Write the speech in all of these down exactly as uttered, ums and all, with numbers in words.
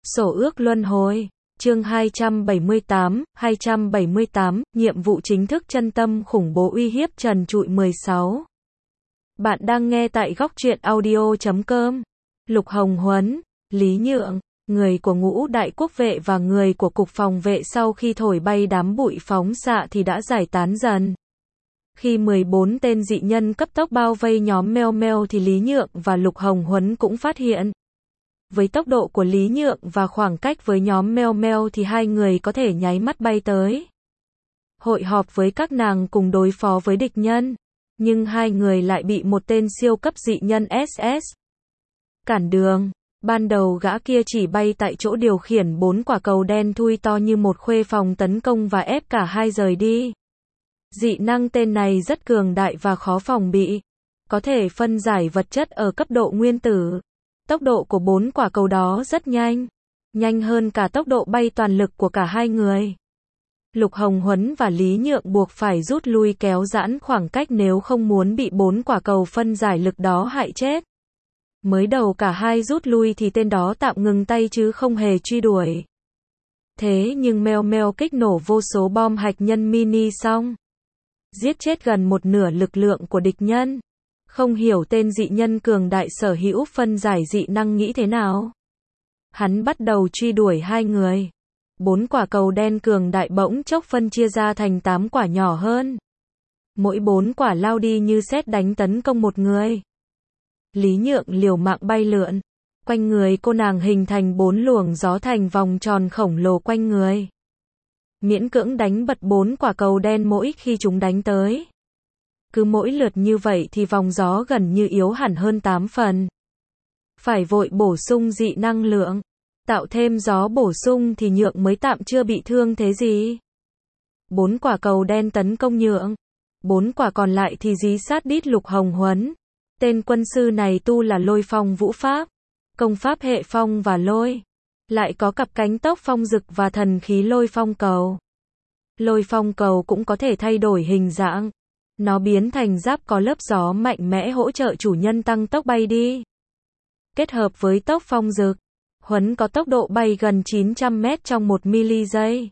Sổ ước luân hồi. Chương hai trăm bảy mươi tám, hai trăm bảy mươi tám, nhiệm vụ chính thức chân tâm khủng bố uy hiếp trần trụi mười sáu. Bạn đang nghe tại góc truyện audio chấm com. Lục Hồng Huấn, Lý Nhượng, người của ngũ đại quốc vệ và người của cục phòng vệ sau khi thổi bay đám bụi phóng xạ thì đã giải tán dần. Khi mười bốn tên dị nhân cấp tốc bao vây nhóm Meo Meo thì Lý Nhượng và Lục Hồng Huấn cũng phát hiện. Với tốc độ của Lý Nhượng và khoảng cách với nhóm Meo Meo thì hai người có thể nháy mắt bay tới. Hội họp với các nàng cùng đối phó với địch nhân. Nhưng hai người lại bị một tên siêu cấp dị nhân ét ét cản đường. Ban đầu gã kia chỉ bay tại chỗ điều khiển bốn quả cầu đen thui to như một khuê phòng tấn công và ép cả hai rời đi. Dị năng tên này rất cường đại và khó phòng bị. Có thể phân giải vật chất ở cấp độ nguyên tử. Tốc độ của bốn quả cầu đó rất nhanh. Nhanh hơn cả tốc độ bay toàn lực của cả hai người. Lục Hồng Huấn và Lý Nhượng buộc phải rút lui kéo giãn khoảng cách nếu không muốn bị bốn quả cầu phân giải lực đó hại chết. Mới đầu cả hai rút lui thì tên đó tạm ngừng tay chứ không hề truy đuổi. Thế nhưng Meo Meo kích nổ vô số bom hạt nhân mini xong. Giết chết gần một nửa lực lượng của địch nhân. Không hiểu tên dị nhân cường đại sở hữu phân giải dị năng nghĩ thế nào. Hắn bắt đầu truy đuổi hai người. Bốn quả cầu đen cường đại bỗng chốc phân chia ra thành tám quả nhỏ hơn. Mỗi bốn quả lao đi như sét đánh tấn công một người. Lý Nhượng liều mạng bay lượn. Quanh người cô nàng hình thành bốn luồng gió thành vòng tròn khổng lồ quanh người. Miễn cưỡng đánh bật bốn quả cầu đen mỗi khi chúng đánh tới. Cứ mỗi lượt như vậy thì vòng gió gần như yếu hẳn hơn tám phần. Phải vội bổ sung dị năng lượng. Tạo thêm gió bổ sung thì Nhượng mới tạm chưa bị thương thế gì. Bốn quả cầu đen tấn công Nhượng. Bốn quả còn lại thì dí sát đít Lục Hồng Huấn. Tên quân sư này tu là lôi phong vũ pháp. Công pháp hệ phong và lôi. Lại có cặp cánh tốc phong dực và thần khí lôi phong cầu. Lôi phong cầu cũng có thể thay đổi hình dạng. Nó biến thành giáp có lớp gió mạnh mẽ hỗ trợ chủ nhân tăng tốc bay đi. Kết hợp với tốc phong dực, Huấn có tốc độ bay gần chín trăm mét trong một mili giây.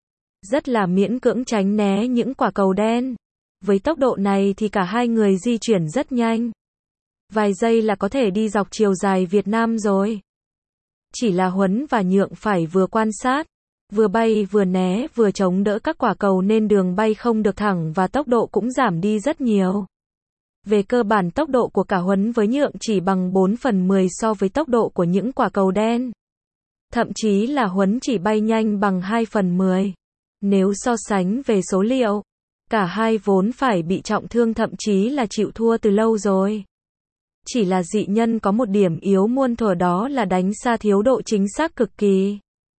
Rất là miễn cưỡng tránh né những quả cầu đen. Với tốc độ này thì cả hai người di chuyển rất nhanh. Vài giây là có thể đi dọc chiều dài Việt Nam rồi. Chỉ là Huấn và Nhượng phải vừa quan sát, vừa bay vừa né vừa chống đỡ các quả cầu nên đường bay không được thẳng và tốc độ cũng giảm đi rất nhiều. Về cơ bản tốc độ của cả Huấn với Nhượng chỉ bằng bốn phần mười so với tốc độ của những quả cầu đen. Thậm chí là Huấn chỉ bay nhanh bằng hai phần mười. Nếu so sánh về số liệu, cả hai vốn phải bị trọng thương thậm chí là chịu thua từ lâu rồi. Chỉ là dị nhân có một điểm yếu muôn thuở đó là đánh xa thiếu độ chính xác cực kỳ.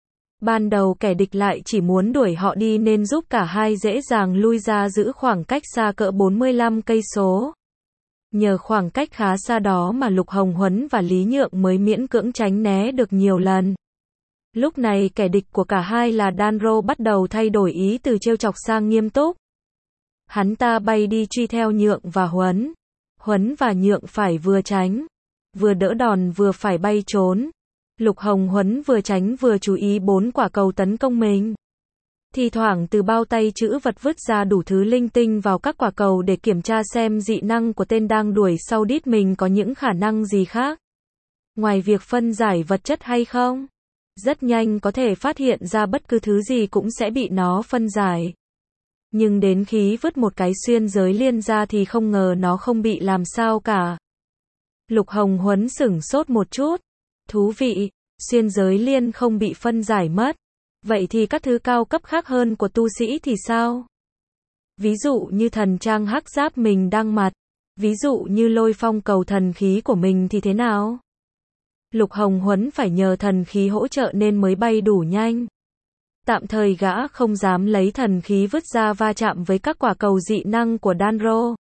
Ban đầu kẻ địch lại chỉ muốn đuổi họ đi nên giúp cả hai dễ dàng lui ra giữ khoảng cách xa cỡ bốn mươi lăm cây số. Nhờ khoảng cách khá xa đó mà Lục Hồng Huấn và Lý Nhượng mới miễn cưỡng tránh né được nhiều lần. Lúc này kẻ địch của cả hai là Danro bắt đầu thay đổi ý từ trêu chọc sang nghiêm túc. Hắn ta bay đi truy theo Nhượng và Huấn. Huấn và Nhượng phải vừa tránh, vừa đỡ đòn vừa phải bay trốn. Lục Hồng Huấn vừa tránh vừa chú ý bốn quả cầu tấn công mình. Thì thoảng từ bao tay chữ vật vứt ra đủ thứ linh tinh vào các quả cầu để kiểm tra xem dị năng của tên đang đuổi sau đít mình có những khả năng gì khác. Ngoài việc phân giải vật chất hay không, rất nhanh có thể phát hiện ra bất cứ thứ gì cũng sẽ bị nó phân giải. Nhưng đến khi vứt một cái xuyên giới liên ra thì không ngờ nó không bị làm sao cả. Lục Hồng Huấn sửng sốt một chút. Thú vị, xuyên giới liên không bị phân giải mất. Vậy thì các thứ cao cấp khác hơn của tu sĩ thì sao? Ví dụ như thần trang hắc giáp mình đang mặc. Ví dụ như lôi phong cầu thần khí của mình thì thế nào? Lục Hồng Huấn phải nhờ thần khí hỗ trợ nên mới bay đủ nhanh. Tạm thời gã không dám lấy thần khí vứt ra va chạm với các quả cầu dị năng của Danro.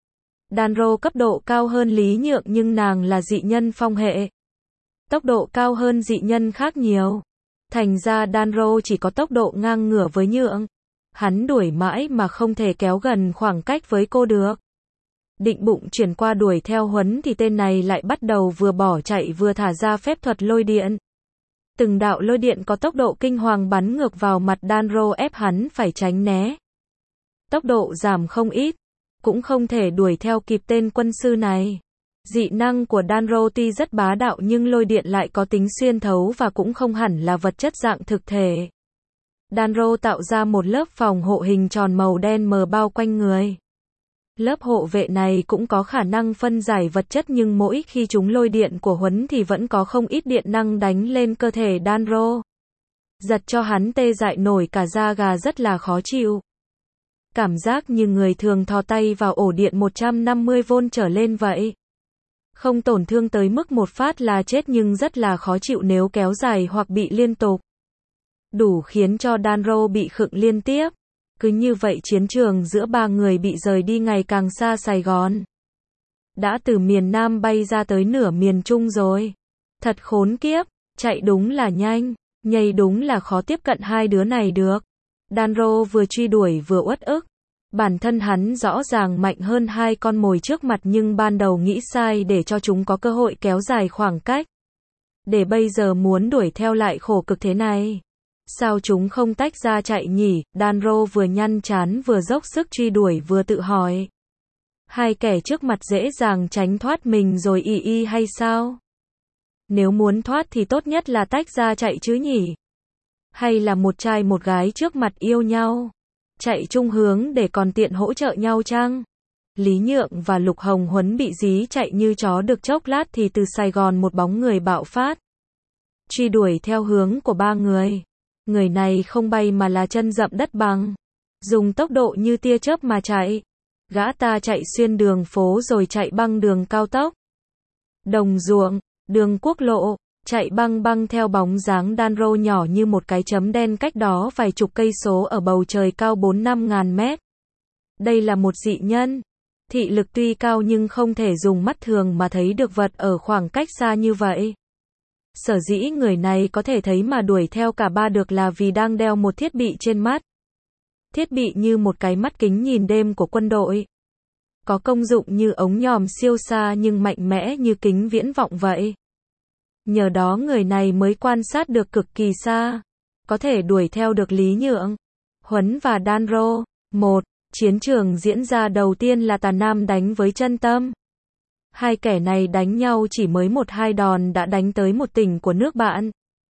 Danro cấp độ cao hơn Lý Nhượng nhưng nàng là dị nhân phong hệ. Tốc độ cao hơn dị nhân khác nhiều. Thành ra Danro chỉ có tốc độ ngang ngửa với Nhượng. Hắn đuổi mãi mà không thể kéo gần khoảng cách với cô được. Định bụng chuyển qua đuổi theo Huấn thì tên này lại bắt đầu vừa bỏ chạy vừa thả ra phép thuật lôi điện. Từng đạo lôi điện có tốc độ kinh hoàng bắn ngược vào mặt Danro ép hắn phải tránh né. Tốc độ giảm không ít, cũng không thể đuổi theo kịp tên quân sư này. Dị năng của Danro tuy rất bá đạo nhưng lôi điện lại có tính xuyên thấu và cũng không hẳn là vật chất dạng thực thể. Danro tạo ra một lớp phòng hộ hình tròn màu đen mờ bao quanh người. Lớp hộ vệ này cũng có khả năng phân giải vật chất nhưng mỗi khi chúng lôi điện của Huấn thì vẫn có không ít điện năng đánh lên cơ thể Danro. Giật cho hắn tê dại nổi cả da gà rất là khó chịu. Cảm giác như người thường thò tay vào ổ điện một trăm năm mươi vôn trở lên vậy. Không tổn thương tới mức một phát là chết nhưng rất là khó chịu nếu kéo dài hoặc bị liên tục. Đủ khiến cho Danro bị khựng liên tiếp. Cứ như vậy chiến trường giữa ba người bị rời đi ngày càng xa Sài Gòn. Đã từ miền Nam bay ra tới nửa miền Trung rồi. Thật khốn kiếp, chạy đúng là nhanh, nhảy đúng là khó tiếp cận hai đứa này được. Danro vừa truy đuổi vừa uất ức. Bản thân hắn rõ ràng mạnh hơn hai con mồi trước mặt nhưng ban đầu nghĩ sai để cho chúng có cơ hội kéo dài khoảng cách. Để bây giờ muốn đuổi theo lại khổ cực thế này. Sao chúng không tách ra chạy nhỉ? Danro vừa nhăn chán vừa dốc sức truy đuổi vừa tự hỏi. Hai kẻ trước mặt dễ dàng tránh thoát mình rồi y y hay sao? Nếu muốn thoát thì tốt nhất là tách ra chạy chứ nhỉ? Hay là một trai một gái trước mặt yêu nhau? Chạy chung hướng để còn tiện hỗ trợ nhau chăng? Lý Nhượng và Lục Hồng Huấn bị dí chạy như chó được chốc lát thì từ Sài Gòn một bóng người bạo phát. Truy đuổi theo hướng của ba người. Người này không bay mà là chân dậm đất bằng. Dùng tốc độ như tia chớp mà chạy. Gã ta chạy xuyên đường phố rồi chạy băng đường cao tốc. Đồng ruộng, đường quốc lộ, chạy băng băng theo bóng dáng Danro nhỏ như một cái chấm đen cách đó vài chục cây số ở bầu trời cao bốn năm ngàn mét. Đây là một dị nhân. Thị lực tuy cao nhưng không thể dùng mắt thường mà thấy được vật ở khoảng cách xa như vậy. Sở dĩ người này có thể thấy mà đuổi theo cả ba được là vì đang đeo một thiết bị trên mắt. Thiết bị như một cái mắt kính nhìn đêm của quân đội. Có công dụng như ống nhòm siêu xa nhưng mạnh mẽ như kính viễn vọng vậy. Nhờ đó người này mới quan sát được cực kỳ xa. Có thể đuổi theo được Lý Nhượng, Huấn và Danro. Một. Chiến trường diễn ra đầu tiên là Tà Nam đánh với Chân Tâm. Hai kẻ này đánh nhau chỉ mới một hai đòn đã đánh tới một tỉnh của nước bạn.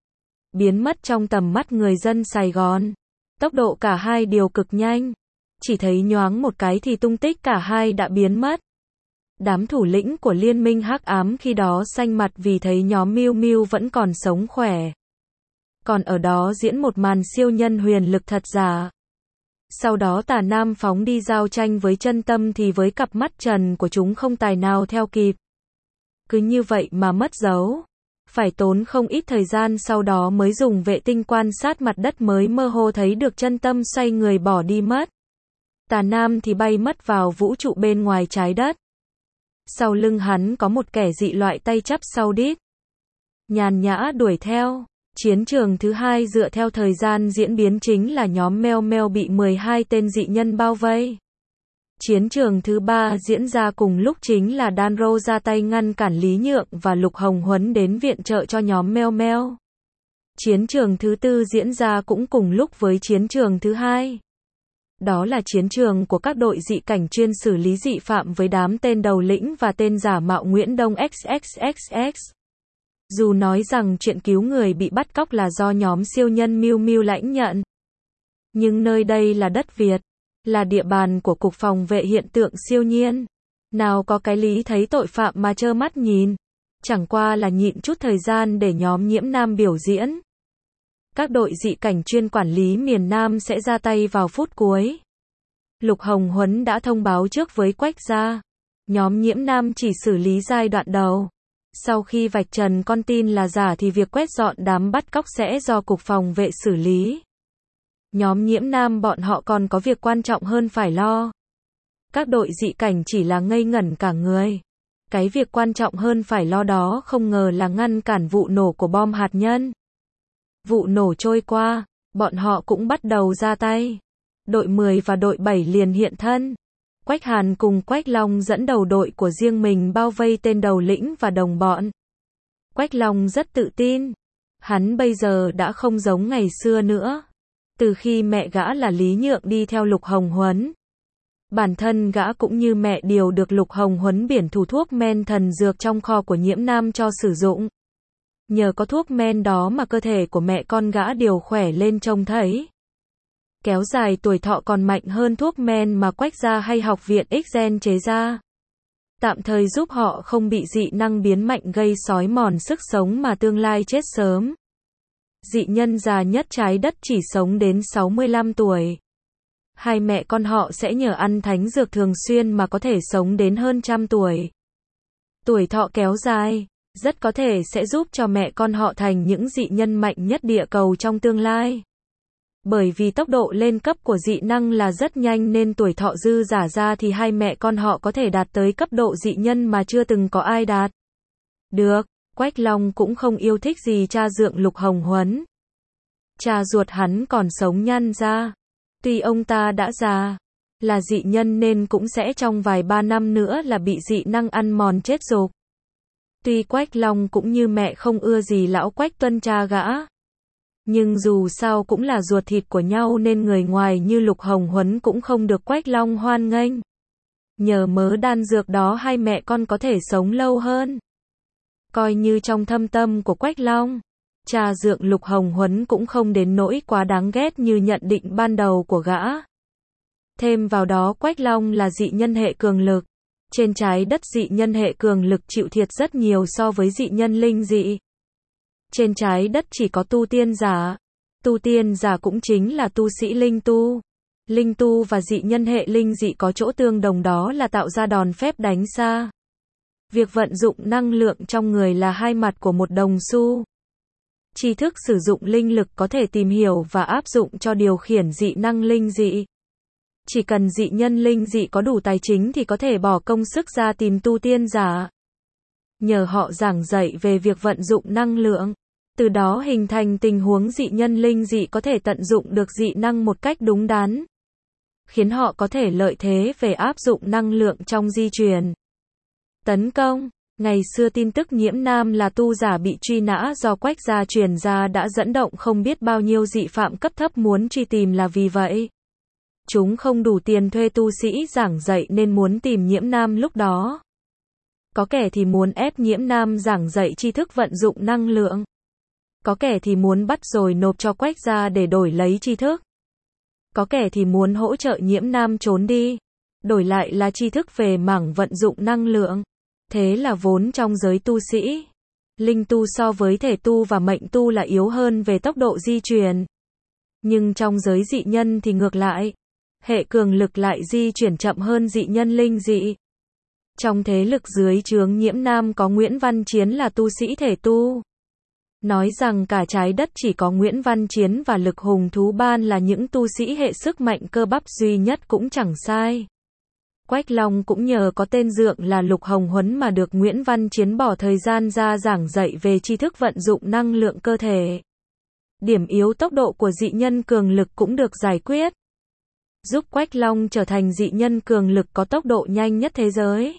Biến mất trong tầm mắt người dân Sài Gòn. Tốc độ cả hai đều cực nhanh. Chỉ thấy nhoáng một cái thì tung tích cả hai đã biến mất. Đám thủ lĩnh của liên minh hắc ám khi đó xanh mặt vì thấy nhóm Miu Miu vẫn còn sống khỏe. Còn ở đó diễn một màn siêu nhân huyền lực thật giả. Sau đó Tà Nam phóng đi giao tranh với Chân Tâm thì với cặp mắt trần của chúng không tài nào theo kịp. Cứ như vậy mà mất dấu. Phải tốn không ít thời gian sau đó mới dùng vệ tinh quan sát mặt đất mới mơ hồ thấy được Chân Tâm xoay người bỏ đi mất. Tà Nam thì bay mất vào vũ trụ bên ngoài trái đất. Sau lưng hắn có một kẻ dị loại tay chắp sau đít. Nhàn nhã đuổi theo. Chiến trường thứ hai dựa theo thời gian diễn biến chính là nhóm Meo Meo bị mười hai tên dị nhân bao vây. Chiến trường thứ ba diễn ra cùng lúc chính là Danro ra tay ngăn cản Lý Nhượng và Lục Hồng Huấn đến viện trợ cho nhóm Meo Meo. Chiến trường thứ tư diễn ra cũng cùng lúc với chiến trường thứ hai. Đó là chiến trường của các đội dị cảnh chuyên xử lý dị phạm với đám tên đầu lĩnh và tên giả mạo Nguyễn Đông ích ích ích ích. Dù nói rằng chuyện cứu người bị bắt cóc là do nhóm siêu nhân Miu Miu lãnh nhận. Nhưng nơi đây là đất Việt, là địa bàn của Cục Phòng vệ Hiện tượng siêu nhiên. Nào có cái lý thấy tội phạm mà trơ mắt nhìn. Chẳng qua là nhịn chút thời gian để nhóm Nhiễm Nam biểu diễn. Các đội dị cảnh chuyên quản lý miền Nam sẽ ra tay vào phút cuối. Lục Hồng Huấn đã thông báo trước với Quách Gia. Nhóm Nhiễm Nam chỉ xử lý giai đoạn đầu. Sau khi vạch trần con tin là giả thì việc quét dọn đám bắt cóc sẽ do Cục Phòng vệ xử lý. Nhóm Nhiễm Nam bọn họ còn có việc quan trọng hơn phải lo. Các đội dị cảnh chỉ là ngây ngẩn cả người. Cái việc quan trọng hơn phải lo đó không ngờ là ngăn cản vụ nổ của bom hạt nhân. Vụ nổ trôi qua, bọn họ cũng bắt đầu ra tay. Đội mười và đội bảy liền hiện thân. Quách Hàn cùng Quách Long dẫn đầu đội của riêng mình bao vây tên đầu lĩnh và đồng bọn. Quách Long rất tự tin. Hắn bây giờ đã không giống ngày xưa nữa. Từ khi mẹ gã là Lý Nhượng đi theo Lục Hồng Huấn, bản thân gã cũng như mẹ điều được Lục Hồng Huấn biển thủ thuốc men thần dược trong kho của Nhiễm Nam cho sử dụng. Nhờ có thuốc men đó mà cơ thể của mẹ con gã đều khỏe lên trông thấy. Kéo dài tuổi thọ còn mạnh hơn thuốc men mà Quách gia hay học viện X-Gen chế ra. Tạm thời giúp họ không bị dị năng biến mạnh gây xói mòn sức sống mà tương lai chết sớm. Dị nhân già nhất trái đất chỉ sống đến sáu mươi lăm tuổi. Hai mẹ con họ sẽ nhờ ăn thánh dược thường xuyên mà có thể sống đến hơn trăm tuổi. Tuổi thọ kéo dài, rất có thể sẽ giúp cho mẹ con họ thành những dị nhân mạnh nhất địa cầu trong tương lai. Bởi vì tốc độ lên cấp của dị năng là rất nhanh nên tuổi thọ dư giả ra thì hai mẹ con họ có thể đạt tới cấp độ dị nhân mà chưa từng có ai đạt. Được, Quách Long cũng không yêu thích gì cha dượng Lục Hồng Huấn. Cha ruột hắn còn sống nhăn ra. Tuy ông ta đã già, là dị nhân nên cũng sẽ trong vài ba năm nữa là bị dị năng ăn mòn chết rục. Tuy Quách Long cũng như mẹ không ưa gì lão Quách Tuân cha gã. Nhưng dù sao cũng là ruột thịt của nhau nên người ngoài như Lục Hồng Huấn cũng không được Quách Long hoan nghênh. Nhờ mớ đan dược đó hai mẹ con có thể sống lâu hơn. Coi như trong thâm tâm của Quách Long, cha dượng Lục Hồng Huấn cũng không đến nỗi quá đáng ghét như nhận định ban đầu của gã. Thêm vào đó Quách Long là dị nhân hệ cường lực. Trên trái đất dị nhân hệ cường lực chịu thiệt rất nhiều so với dị nhân linh dị. Trên trái đất chỉ có tu tiên giả. Tu tiên giả cũng chính là tu sĩ linh tu. Linh tu và dị nhân hệ linh dị có chỗ tương đồng đó là tạo ra đòn phép đánh xa. Việc vận dụng năng lượng trong người là hai mặt của một đồng xu. Tri thức sử dụng linh lực có thể tìm hiểu và áp dụng cho điều khiển dị năng linh dị. Chỉ cần dị nhân linh dị có đủ tài chính thì có thể bỏ công sức ra tìm tu tiên giả. Nhờ họ giảng dạy về việc vận dụng năng lượng, từ đó hình thành tình huống dị nhân linh dị có thể tận dụng được dị năng một cách đúng đắn. Khiến họ có thể lợi thế về áp dụng năng lượng trong di truyền. Tấn công. Ngày xưa tin tức Nhiễm Nam là tu giả bị truy nã do Quách gia truyền ra đã dẫn động không biết bao nhiêu dị phạm cấp thấp muốn truy tìm là vì vậy. Chúng không đủ tiền thuê tu sĩ giảng dạy nên muốn tìm Nhiễm Nam lúc đó. Có kẻ thì muốn ép Nhiễm Nam giảng dạy tri thức vận dụng năng lượng. Có kẻ thì muốn bắt rồi nộp cho Quách gia để đổi lấy tri thức. Có kẻ thì muốn hỗ trợ Nhiễm Nam trốn đi, đổi lại là tri thức về mảng vận dụng năng lượng. Thế là vốn trong giới tu sĩ, linh tu so với thể tu và mệnh tu là yếu hơn về tốc độ di truyền. Nhưng trong giới dị nhân thì ngược lại, hệ cường lực lại di chuyển chậm hơn dị nhân linh dị. Trong thế lực dưới trướng Nhiễm Nam có Nguyễn Văn Chiến là tu sĩ thể tu. Nói rằng cả trái đất chỉ có Nguyễn Văn Chiến và Lực Hùng Thú Ban là những tu sĩ hệ sức mạnh cơ bắp duy nhất cũng chẳng sai. Quách Long cũng nhờ có tên dượng là Lục Hồng Huấn mà được Nguyễn Văn Chiến bỏ thời gian ra giảng dạy về tri thức vận dụng năng lượng cơ thể. Điểm yếu tốc độ của dị nhân cường lực cũng được giải quyết, giúp Quách Long trở thành dị nhân cường lực có tốc độ nhanh nhất thế giới.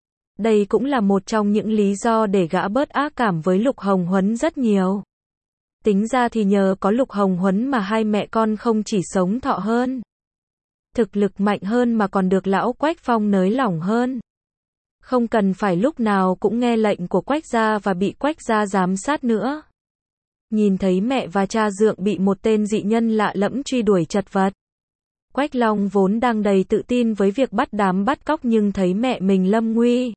Đây cũng là một trong những lý do để gã bớt ác cảm với Lục Hồng Huấn rất nhiều. Tính ra thì nhờ có Lục Hồng Huấn mà hai mẹ con không chỉ sống thọ hơn, thực lực mạnh hơn mà còn được lão Quách Phong nới lỏng hơn. Không cần phải lúc nào cũng nghe lệnh của Quách gia và bị Quách gia giám sát nữa. Nhìn thấy mẹ và cha dượng bị một tên dị nhân lạ lẫm truy đuổi chật vật. Quách Long vốn đang đầy tự tin với việc bắt đám bắt cóc nhưng thấy mẹ mình lâm nguy.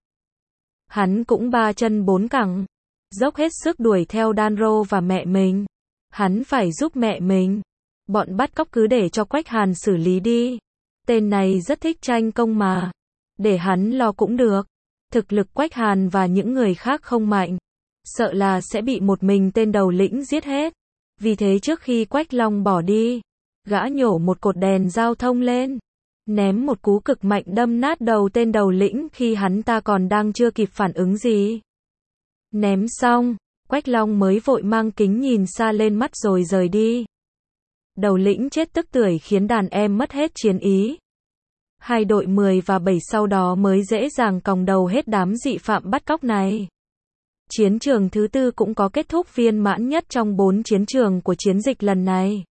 Hắn cũng ba chân bốn cẳng, dốc hết sức đuổi theo Đan Rô và mẹ mình. Hắn phải giúp mẹ mình. Bọn bắt cóc cứ để cho Quách Hàn xử lý đi. Tên này rất thích tranh công mà. Để hắn lo cũng được. Thực lực Quách Hàn và những người khác không mạnh. Sợ là sẽ bị một mình tên đầu lĩnh giết hết. Vì thế trước khi Quách Long bỏ đi, gã nhổ một cột đèn giao thông lên, ném một cú cực mạnh đâm nát đầu tên đầu lĩnh khi hắn ta còn đang chưa kịp phản ứng gì. Ném xong, Quách Long mới vội mang kính nhìn xa lên mắt rồi rời đi. Đầu lĩnh chết tức tưởi khiến đàn em mất hết chiến ý. Hai đội mười và bảy sau đó mới dễ dàng còng đầu hết đám dị phạm bắt cóc này. Chiến trường thứ tư cũng có kết thúc viên mãn nhất trong bốn chiến trường của chiến dịch lần này.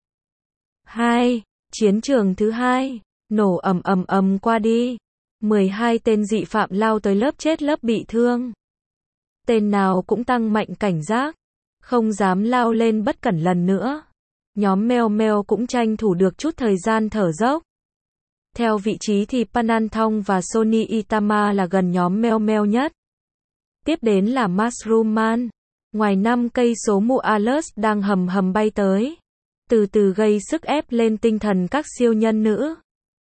hai. Chiến trường thứ hai, nổ ầm ầm ầm qua đi. mười hai tên dị phạm lao tới lớp chết lớp bị thương. Tên nào cũng tăng mạnh cảnh giác, không dám lao lên bất cẩn lần nữa. Nhóm Meo Meo cũng tranh thủ được chút thời gian thở dốc. Theo vị trí thì Pananthong và Sony Itama là gần nhóm Meo Meo nhất. Tiếp đến là Mushroom Man. Ngoài năm cây số mụ Alert đang hầm hầm bay tới, từ từ gây sức ép lên tinh thần các siêu nhân nữ.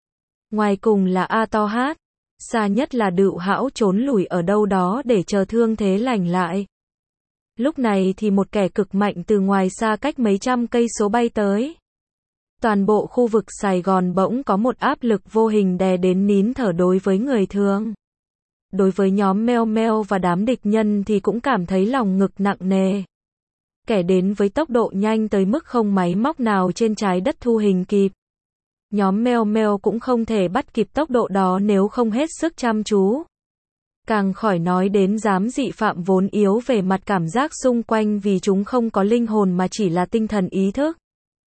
Ngoài cùng là Atohat, xa nhất là Đựu Hão trốn lùi ở đâu đó để chờ thương thế lành lại. Lúc này thì một kẻ cực mạnh từ ngoài xa cách mấy trăm cây số bay tới. Toàn bộ khu vực Sài Gòn bỗng có một áp lực vô hình đè đến nín thở đối với người thường. Đối với nhóm Meo Meo và đám địch nhân thì cũng cảm thấy lòng ngực nặng nề. Kẻ đến với tốc độ nhanh tới mức không máy móc nào trên trái đất thu hình kịp. Nhóm Meo Meo cũng không thể bắt kịp tốc độ đó nếu không hết sức chăm chú. Càng khỏi nói đến đám dị phạm vốn yếu về mặt cảm giác xung quanh vì chúng không có linh hồn mà chỉ là tinh thần ý thức.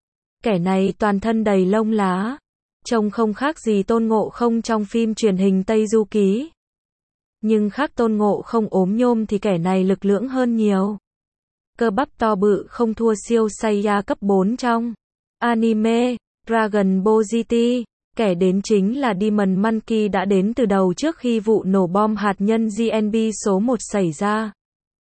Kẻ này toàn thân đầy lông lá, trông không khác gì Tôn Ngộ Không trong phim truyền hình Tây Du Ký. Nhưng khác Tôn Ngộ Không ốm nhôm thì kẻ này lực lưỡng hơn nhiều. Cơ bắp to bự không thua siêu Saiya cấp bốn trong anime Dragon Ball giê tê. Kẻ đến chính là Demon Monkey đã đến từ đầu trước khi vụ nổ bom hạt nhân giê en bê số một xảy ra.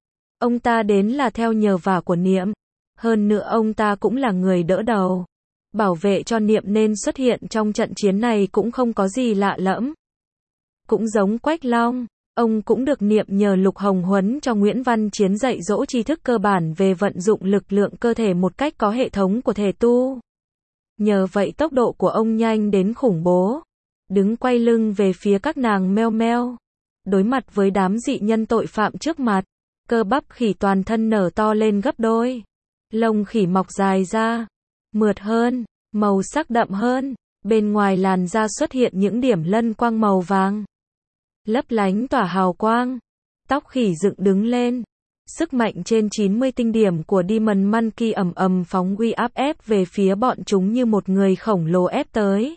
Ông ta đến là theo nhờ vả của Niệm. Hơn nữa ông ta cũng là người đỡ đầu, bảo vệ cho Niệm nên xuất hiện trong trận chiến này cũng không có gì lạ lẫm. Cũng giống Quách Long, ông cũng được Niệm nhờ Lục Hồng huấn cho Nguyễn Văn Chiến dạy dỗ tri thức cơ bản về vận dụng lực lượng cơ thể một cách có hệ thống của thể tu. Nhờ vậy tốc độ của ông nhanh đến khủng bố. Đứng quay lưng về phía các nàng Meo Meo, đối mặt với đám dị nhân tội phạm trước mặt, cơ bắp khỉ toàn thân nở to lên gấp đôi. Lông khỉ mọc dài ra, mượt hơn, màu sắc đậm hơn, bên ngoài làn da xuất hiện những điểm lân quang màu vàng, lấp lánh tỏa hào quang. Tóc khỉ dựng đứng lên. Sức mạnh trên chín mươi tinh điểm của Demon Monkey ầm ầm phóng uy áp ép về phía bọn chúng như một người khổng lồ ép tới.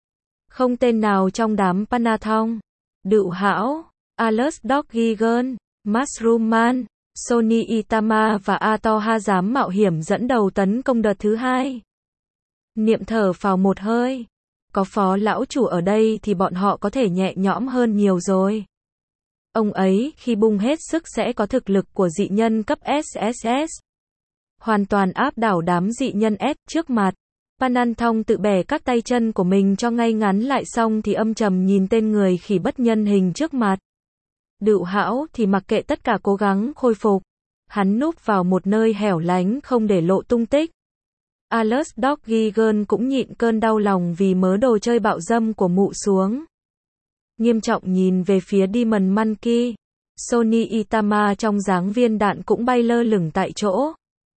Không tên nào trong đám Pananthong, Đựu Hão, Alert Doggy Girl, Mushroom Man, Sony Itama và Atoha dám mạo hiểm dẫn đầu tấn công đợt thứ hai. Niệm thở phào một hơi. Có phó lão chủ ở đây thì bọn họ có thể nhẹ nhõm hơn nhiều rồi. Ông ấy khi bung hết sức sẽ có thực lực của dị nhân cấp ét ét ét. Hoàn toàn áp đảo đám dị nhân S trước mặt. Pananthong tự bẻ các tay chân của mình cho ngay ngắn lại xong thì âm trầm nhìn tên người khỉ bất nhân hình trước mặt. Đựu Hão thì mặc kệ tất cả cố gắng khôi phục. Hắn núp vào một nơi hẻo lánh không để lộ tung tích. Alert Doggy Girl cũng nhịn cơn đau lòng vì mớ đồ chơi bạo dâm của mụ xuống. Nghiêm trọng nhìn về phía Demon Monkey. Sony Itama trong dáng viên đạn cũng bay lơ lửng tại chỗ.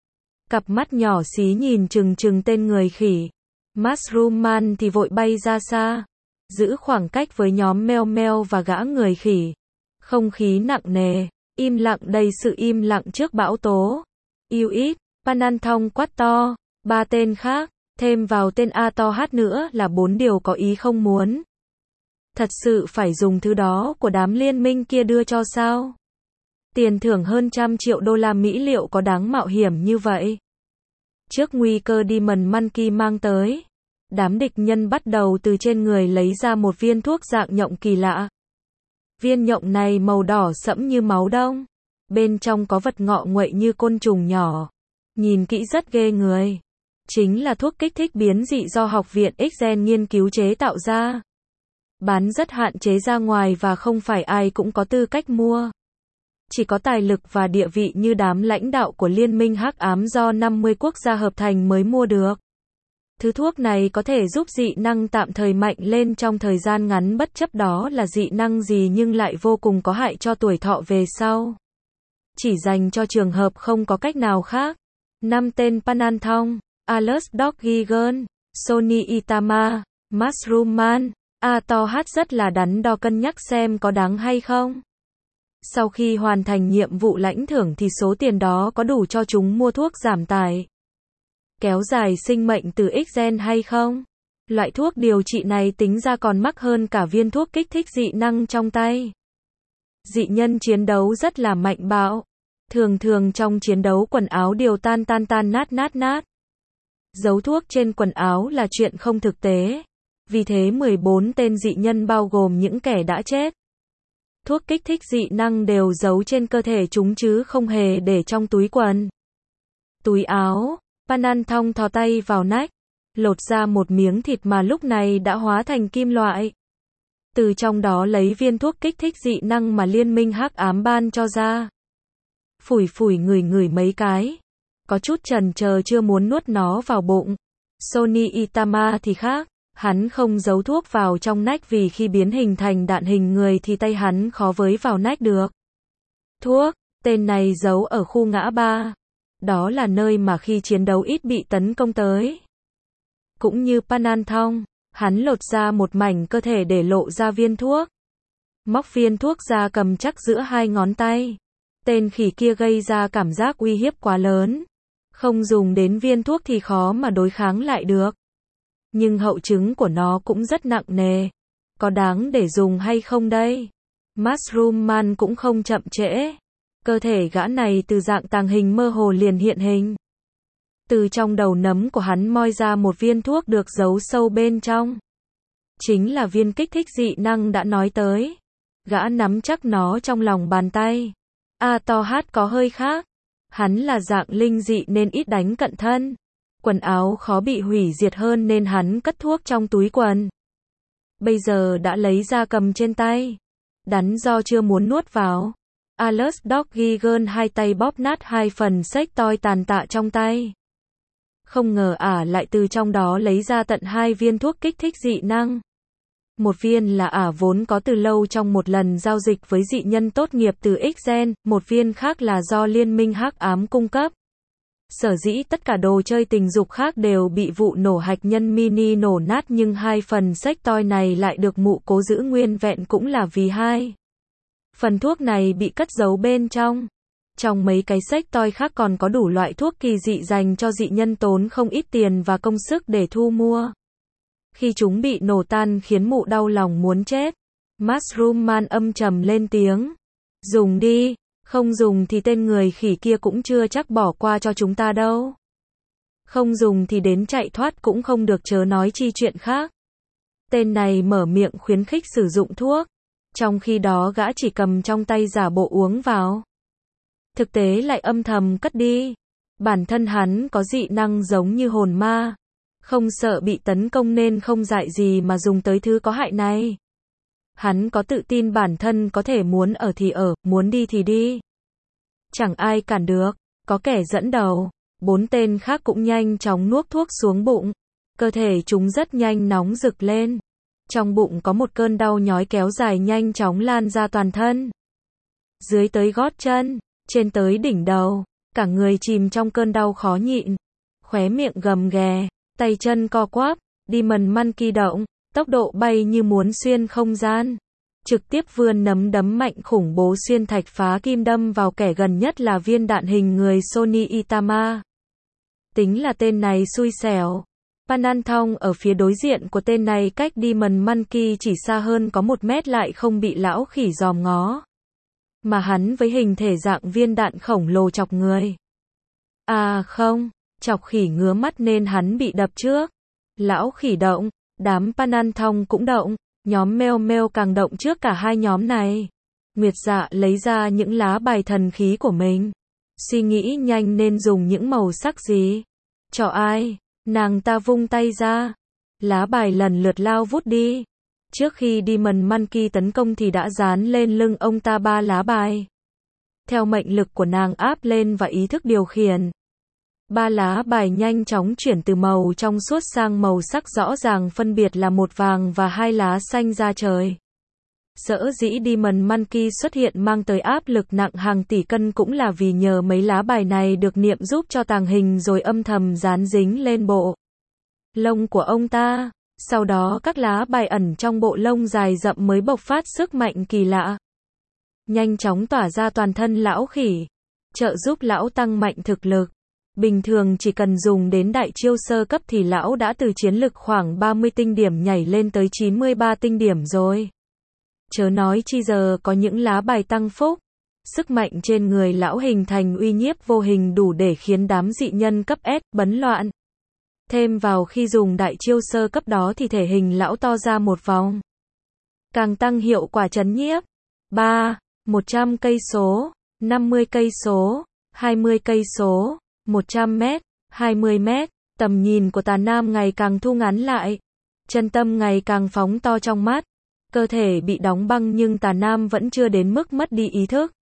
Cặp mắt nhỏ xí nhìn chừng chừng tên người khỉ. Mushroom Man thì vội bay ra xa, giữ khoảng cách với nhóm Meo Meo và gã người khỉ. Không khí nặng nề, im lặng đầy sự im lặng trước bão tố. Yêu ít, Pananthong quát to, ba tên khác, thêm vào tên Atohat nữa là bốn điều có ý không muốn. Thật sự phải dùng thứ đó của đám liên minh kia đưa cho sao? Tiền thưởng hơn trăm triệu đô la Mỹ liệu có đáng mạo hiểm như vậy? Trước nguy cơ Demon Monkey mang tới, đám địch nhân bắt đầu từ trên người lấy ra một viên thuốc dạng nhộng kỳ lạ. Viên nhộng này màu đỏ sẫm như máu đông. Bên trong có vật ngọ nguậy như côn trùng nhỏ. Nhìn kỹ rất ghê người. Chính là thuốc kích thích biến dị do Học viện X-Gen nghiên cứu chế tạo ra. Bán rất hạn chế ra ngoài và không phải ai cũng có tư cách mua. Chỉ có tài lực và địa vị như đám lãnh đạo của Liên minh Hắc ám do năm mươi quốc gia hợp thành mới mua được. Thứ thuốc này có thể giúp dị năng tạm thời mạnh lên trong thời gian ngắn bất chấp đó là dị năng gì nhưng lại vô cùng có hại cho tuổi thọ về sau. Chỉ dành cho trường hợp không có cách nào khác. Năm tên Pananthong, Alert Doggy Girl, Sony Itama, Mushroom Man, Atohat rất là đắn đo cân nhắc xem có đáng hay không. Sau khi hoàn thành nhiệm vụ lãnh thưởng thì số tiền đó có đủ cho chúng mua thuốc giảm tải, kéo dài sinh mệnh từ X-gen hay không? Loại thuốc điều trị này tính ra còn mắc hơn cả viên thuốc kích thích dị năng trong tay. Dị nhân chiến đấu rất là mạnh bạo. Thường thường trong chiến đấu quần áo đều tan tan tan nát nát nát. Giấu thuốc trên quần áo là chuyện không thực tế. Vì thế mười bốn tên dị nhân bao gồm những kẻ đã chết. Thuốc kích thích dị năng đều giấu trên cơ thể chúng chứ không hề để trong túi quần. Túi áo, Panan Thong thò tay vào nách, lột ra một miếng thịt mà lúc này đã hóa thành kim loại. Từ trong đó lấy viên thuốc kích thích dị năng mà liên minh hắc ám ban cho ra. Phủi phủi ngửi ngửi mấy cái. Có chút chần chờ chưa muốn nuốt nó vào bụng. Sony Itama thì khác. Hắn không giấu thuốc vào trong nách vì khi biến hình thành đạn hình người thì tay hắn khó với vào nách được. Thuốc, tên này giấu ở khu ngã ba. Đó là nơi mà khi chiến đấu ít bị tấn công tới. Cũng như Panan Thong, hắn lột ra một mảnh cơ thể để lộ ra viên thuốc. Móc viên thuốc ra cầm chắc giữa hai ngón tay. Tên khỉ kia gây ra cảm giác uy hiếp quá lớn. Không dùng đến viên thuốc thì khó mà đối kháng lại được. Nhưng hậu chứng của nó cũng rất nặng nề. Có đáng để dùng hay không đây? Mushroom Man cũng không chậm trễ. Cơ thể gã này từ dạng tàng hình mơ hồ liền hiện hình. Từ trong đầu nấm của hắn moi ra một viên thuốc được giấu sâu bên trong. Chính là viên kích thích dị năng đã nói tới. Gã nắm chắc nó trong lòng bàn tay. A to hát có hơi khác. Hắn là dạng linh dị nên ít đánh cận thân. Quần áo khó bị hủy diệt hơn nên hắn cất thuốc trong túi quần. Bây giờ đã lấy ra cầm trên tay. Đắn do chưa muốn nuốt vào. Alert Doggy Girl hai tay bóp nát hai phần sách toi tàn tạ trong tay. Không ngờ ả lại từ trong đó lấy ra tận hai viên thuốc kích thích dị năng. Một viên là ả vốn có từ lâu trong một lần giao dịch với dị nhân tốt nghiệp từ X-gen, một viên khác là do liên minh hắc ám cung cấp. Sở dĩ tất cả đồ chơi tình dục khác đều bị vụ nổ hạch nhân mini nổ nát nhưng hai phần sách toi này lại được mụ cố giữ nguyên vẹn cũng là vì hai. Phần thuốc này bị cất giấu bên trong. Trong mấy cái sách toi khác còn có đủ loại thuốc kỳ dị dành cho dị nhân tốn không ít tiền và công sức để thu mua. Khi chúng bị nổ tan khiến mụ đau lòng muốn chết. Mushroom Man âm trầm lên tiếng. Dùng đi, không dùng thì tên người khỉ kia cũng chưa chắc bỏ qua cho chúng ta đâu. Không dùng thì đến chạy thoát cũng không được chớ nói chi chuyện khác. Tên này mở miệng khuyến khích sử dụng thuốc. Trong khi đó gã chỉ cầm trong tay giả bộ uống vào. Thực tế lại âm thầm cất đi. Bản thân hắn có dị năng giống như hồn ma. Không sợ bị tấn công nên không dại gì mà dùng tới thứ có hại này. Hắn có tự tin bản thân có thể muốn ở thì ở, muốn đi thì đi. Chẳng ai cản được, có kẻ dẫn đầu. Bốn tên khác cũng nhanh chóng nuốt thuốc xuống bụng. Cơ thể chúng rất nhanh nóng rực lên. Trong bụng có một cơn đau nhói kéo dài nhanh chóng lan ra toàn thân. Dưới tới gót chân, trên tới đỉnh đầu. Cả người chìm trong cơn đau khó nhịn. Khóe miệng gầm ghè, tay chân co quắp, Demon Monkey động, tốc độ bay như muốn xuyên không gian. Trực tiếp vươn nắm đấm mạnh khủng bố xuyên thạch phá kim đâm vào kẻ gần nhất là viên đạn hình người Sony Itama. Tính là tên này xui xẻo. Panan Thong ở phía đối diện của tên này cách Demon Monkey chỉ xa hơn có một mét lại không bị lão khỉ dòm ngó. Mà hắn với hình thể dạng viên đạn khổng lồ chọc người. À không, chọc khỉ ngứa mắt nên hắn bị đập trước. Lão khỉ động, đám Panan Thong cũng động, nhóm Meo Meo càng động trước cả hai nhóm này. Nguyệt Dạ lấy ra những lá bài thần khí của mình. Suy nghĩ nhanh nên dùng những màu sắc gì. Cho ai? Nàng ta vung tay ra. Lá bài lần lượt lao vút đi. Trước khi Demon Monkey tấn công thì đã dán lên lưng ông ta ba lá bài. Theo mệnh lực của nàng áp lên và ý thức điều khiển. Ba lá bài nhanh chóng chuyển từ màu trong suốt sang màu sắc rõ ràng phân biệt là một vàng và hai lá xanh ra trời. Sở dĩ Demon Monkey xuất hiện mang tới áp lực nặng hàng tỷ cân cũng là vì nhờ mấy lá bài này được niệm giúp cho tàng hình rồi âm thầm dán dính lên bộ lông của ông ta. Sau đó các lá bài ẩn trong bộ lông dài rậm mới bộc phát sức mạnh kỳ lạ. nhanh chóng tỏa ra toàn thân lão khỉ, trợ giúp lão tăng mạnh thực lực. Bình thường chỉ cần dùng đến đại chiêu sơ cấp thì lão đã từ chiến lực khoảng ba mươi tinh điểm nhảy lên tới chín mươi ba tinh điểm rồi. Chớ nói chi giờ có những lá bài tăng phúc. Sức mạnh trên người lão hình thành uy nhiếp vô hình đủ để khiến đám dị nhân cấp S bấn loạn. Thêm vào khi dùng đại chiêu sơ cấp đó thì thể hình lão to ra một vòng. Càng tăng hiệu quả trấn nhiếp. ba. một trăm cây số, năm mươi cây số, hai mươi cây số, một trăm mét, hai mươi mét, tầm nhìn của Tà Nam ngày càng thu ngắn lại. Chân tâm ngày càng phóng to trong mắt. Cơ thể bị đóng băng nhưng Tà Nam vẫn chưa đến mức mất đi ý thức.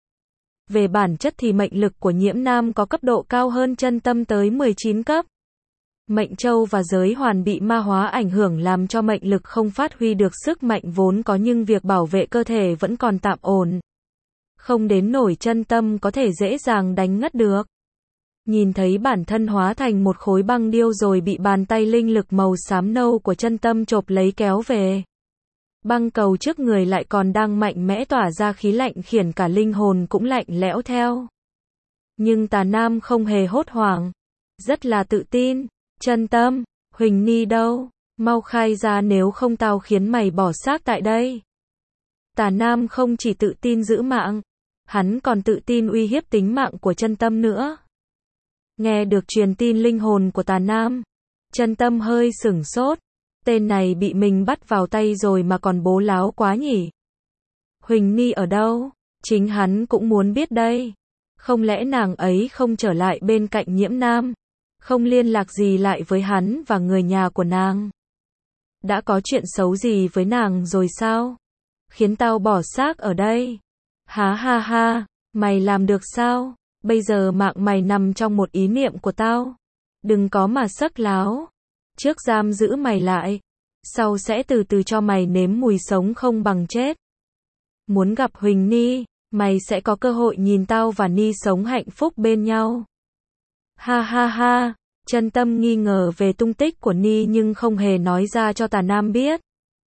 Về bản chất thì mệnh lực của Nhiễm Nam có cấp độ cao hơn chân tâm tới mười chín cấp. Mệnh châu và giới hoàn bị ma hóa ảnh hưởng làm cho mệnh lực không phát huy được sức mạnh vốn có nhưng việc bảo vệ cơ thể vẫn còn tạm ổn. Không đến nổi chân tâm có thể dễ dàng đánh ngất được. Nhìn thấy bản thân hóa thành một khối băng điêu rồi bị bàn tay linh lực màu xám nâu của chân tâm chộp lấy kéo về. Băng cầu trước người lại còn đang mạnh mẽ tỏa ra khí lạnh khiến cả linh hồn cũng lạnh lẽo theo. Nhưng Tà Nam không hề hốt hoảng. Rất là tự tin. Chân tâm, Huỳnh Ni đâu? Mau khai ra nếu không tao khiến mày bỏ xác tại đây. Tà Nam không chỉ tự tin giữ mạng. Hắn còn tự tin uy hiếp tính mạng của chân tâm nữa. Nghe được truyền tin linh hồn của Tà Nam. Chân tâm hơi sửng sốt. Tên này bị mình bắt vào tay rồi mà còn bố láo quá nhỉ. Huỳnh Ni ở đâu? Chính hắn cũng muốn biết đây. Không lẽ nàng ấy không trở lại bên cạnh Nhiễm Nam? Không liên lạc gì lại với hắn và người nhà của nàng? Đã có chuyện xấu gì với nàng rồi sao? Khiến tao bỏ xác ở đây. Há ha ha, mày làm được sao? Bây giờ mạng mày nằm trong một ý niệm của tao. Đừng có mà sấc láo. Trước giam giữ mày lại. Sau sẽ từ từ cho mày nếm mùi sống không bằng chết. Muốn gặp Huỳnh Ni, mày sẽ có cơ hội nhìn tao và Ni sống hạnh phúc bên nhau. Ha ha ha, chân tâm nghi ngờ về tung tích của Ni nhưng không hề nói ra cho Tà Nam biết.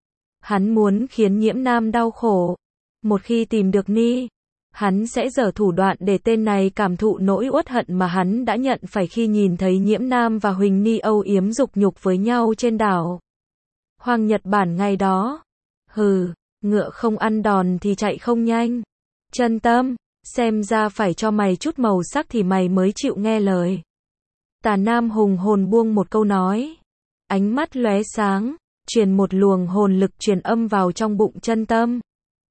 Hắn muốn khiến Nhiễm Nam đau khổ. Một khi tìm được Ni, hắn sẽ giở thủ đoạn để tên này cảm thụ nỗi uất hận mà hắn đã nhận phải khi nhìn thấy Nhiễm Nam và Huỳnh Ni âu yếm dục nhục với nhau trên đảo Hoàng Nhật Bản ngày đó. Hừ, ngựa không ăn đòn thì chạy không nhanh. Chân tâm, xem ra phải cho mày chút màu sắc thì mày mới chịu nghe lời. Tà Nam hùng hồn buông một câu nói. Ánh mắt lóe sáng, truyền một luồng hồn lực truyền âm vào trong bụng chân tâm.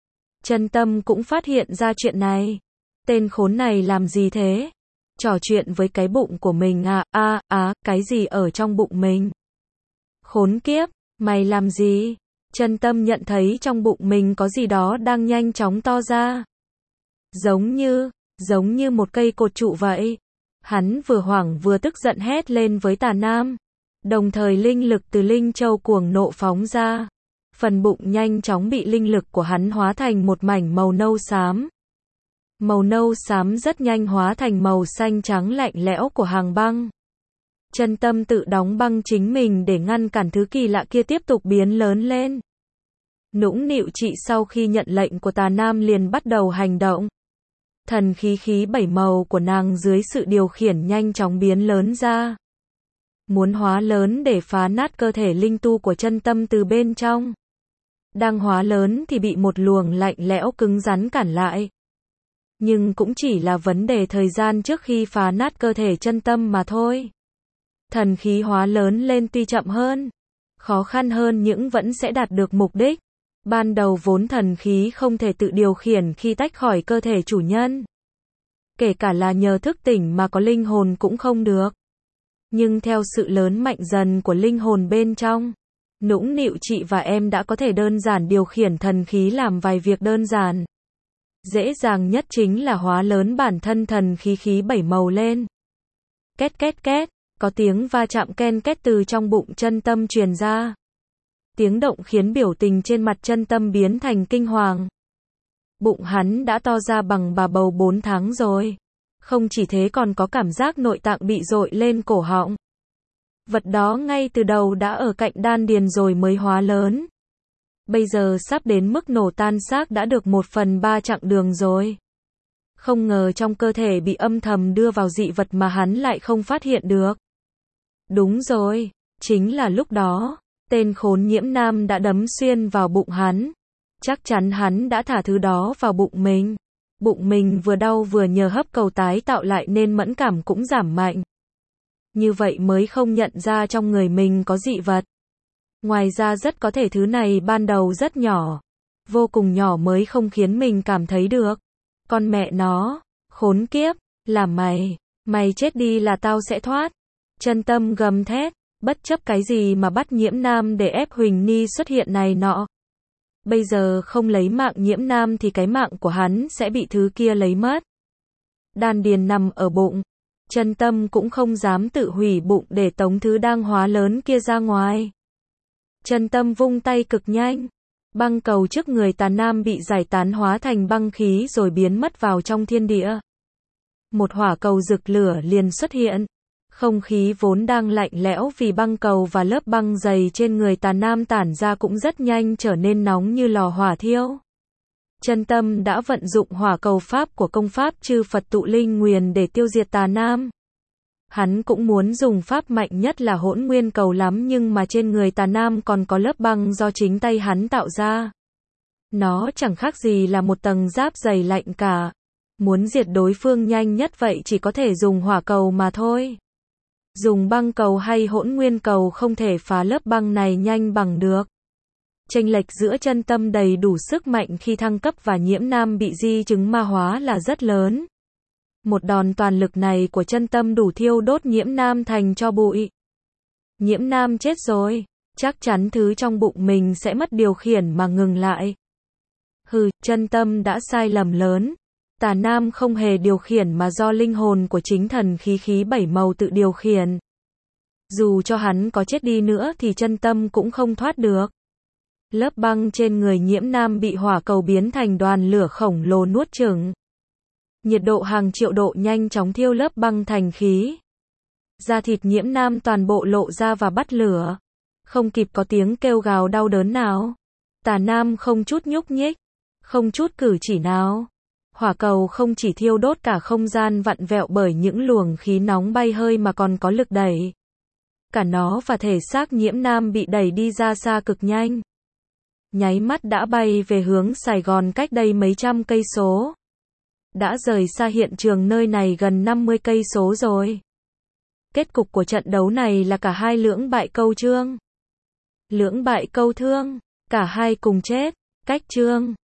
Chân tâm cũng phát hiện ra chuyện này. Tên khốn này làm gì thế? Trò chuyện với cái bụng của mình à? À, à, cái gì ở trong bụng mình? Khốn kiếp, mày làm gì? Chân tâm nhận thấy trong bụng mình có gì đó đang nhanh chóng to ra. Giống như, giống như một cây cột trụ vậy. Hắn vừa hoảng vừa tức giận hét lên với Tà Nam. Đồng thời linh lực từ Linh Châu cuồng nộ phóng ra. Phần bụng nhanh chóng bị linh lực của hắn hóa thành một mảnh màu nâu xám. Màu nâu xám rất nhanh hóa thành màu xanh trắng lạnh lẽo của hàng băng. Chân tâm tự đóng băng chính mình để ngăn cản thứ kỳ lạ kia tiếp tục biến lớn lên. Nũng nịu chị sau khi nhận lệnh của Tà Nam liền bắt đầu hành động. Thần khí khí bảy màu của nàng dưới sự điều khiển nhanh chóng biến lớn ra. Muốn hóa lớn để phá nát cơ thể linh tu của chân tâm từ bên trong. Đang hóa lớn thì bị một luồng lạnh lẽo cứng rắn cản lại. Nhưng cũng chỉ là vấn đề thời gian trước khi phá nát cơ thể chân tâm mà thôi. Thần khí hóa lớn lên tuy chậm hơn, khó khăn hơn nhưng vẫn sẽ đạt được mục đích. Ban đầu vốn thần khí không thể tự điều khiển khi tách khỏi cơ thể chủ nhân. Kể cả là nhờ thức tỉnh mà có linh hồn cũng không được. Nhưng theo sự lớn mạnh dần của linh hồn bên trong, nũng nịu chị và em đã có thể đơn giản điều khiển thần khí làm vài việc đơn giản. Dễ dàng nhất chính là hóa lớn bản thân thần khí khí bảy màu lên. Két két két, có tiếng va chạm ken két từ trong bụng chân tâm truyền ra. Tiếng động khiến biểu tình trên mặt chân tâm biến thành kinh hoàng. Bụng hắn đã to ra bằng bà bầu bốn tháng rồi. Không chỉ thế còn có cảm giác nội tạng bị dội lên cổ họng. Vật đó ngay từ đầu đã ở cạnh đan điền rồi mới hóa lớn. Bây giờ sắp đến mức nổ tan xác đã được một phần ba chặng đường rồi. Không ngờ trong cơ thể bị âm thầm đưa vào dị vật mà hắn lại không phát hiện được. Đúng rồi, chính là lúc đó, tên khốn nhiễm nam đã đấm xuyên vào bụng hắn. Chắc chắn hắn đã thả thứ đó vào bụng mình. Bụng mình vừa đau vừa nhờ hấp cầu tái tạo lại nên mẫn cảm cũng giảm mạnh. Như vậy mới không nhận ra trong người mình có dị vật. Ngoài ra rất có thể thứ này ban đầu rất nhỏ. Vô cùng nhỏ mới không khiến mình cảm thấy được. Con mẹ nó, khốn kiếp, là mày, mày chết đi là tao sẽ thoát. Chân Tâm gầm thét, bất chấp cái gì mà bắt nhiễm nam để ép Huỳnh Ni xuất hiện này nọ. Bây giờ không lấy mạng nhiễm nam thì cái mạng của hắn sẽ bị thứ kia lấy mất. Đan điền nằm ở bụng. Chân Tâm cũng không dám tự hủy bụng để tống thứ đang hóa lớn kia ra ngoài. Chân Tâm vung tay cực nhanh. Băng cầu trước người Tà Nam bị giải tán hóa thành băng khí rồi biến mất vào trong thiên địa. Một hỏa cầu rực lửa liền xuất hiện. Không khí vốn đang lạnh lẽo vì băng cầu và lớp băng dày trên người Tà Nam tản ra cũng rất nhanh trở nên nóng như lò hỏa thiêu. Chân Tâm đã vận dụng hỏa cầu pháp của công pháp Chư Phật Tụ Linh Nguyền để tiêu diệt Tà Nam. Hắn cũng muốn dùng pháp mạnh nhất là Hỗn Nguyên Cầu lắm, nhưng mà trên người Tà Nam còn có lớp băng do chính tay hắn tạo ra. Nó chẳng khác gì là một tầng giáp dày lạnh cả. Muốn diệt đối phương nhanh nhất vậy chỉ có thể dùng hỏa cầu mà thôi. Dùng băng cầu hay Hỗn Nguyên Cầu không thể phá lớp băng này nhanh bằng được. Chênh lệch giữa Chân Tâm đầy đủ sức mạnh khi thăng cấp và nhiễm nam bị di chứng ma hóa là rất lớn. Một đòn toàn lực này của Chân Tâm đủ thiêu đốt nhiễm nam thành tro bụi. Nhiễm nam chết rồi, chắc chắn thứ trong bụng mình sẽ mất điều khiển mà ngừng lại. Hừ, Chân Tâm đã sai lầm lớn. Tà Nam không hề điều khiển mà do linh hồn của chính thần khí khí bảy màu tự điều khiển. Dù cho hắn có chết đi nữa thì Chân Tâm cũng không thoát được. Lớp băng trên người nhiễm nam bị hỏa cầu biến thành đoàn lửa khổng lồ nuốt chửng. Nhiệt độ hàng triệu độ nhanh chóng thiêu lớp băng thành khí. Da thịt nhiễm nam toàn bộ lộ ra và bắt lửa. Không kịp có tiếng kêu gào đau đớn nào. Tà Nam không chút nhúc nhích. Không chút cử chỉ nào. Hỏa cầu không chỉ thiêu đốt cả không gian vặn vẹo bởi những luồng khí nóng bay hơi mà còn có lực đẩy. Cả nó và thể xác nhiễm nam bị đẩy đi ra xa cực nhanh. Nháy mắt đã bay về hướng Sài Gòn cách đây mấy trăm cây số. Đã rời xa hiện trường nơi này gần năm mươi cây số rồi. Kết cục của trận đấu này là cả hai lưỡng bại câu thương. Lưỡng bại câu thương, cả hai cùng chết, cách chương.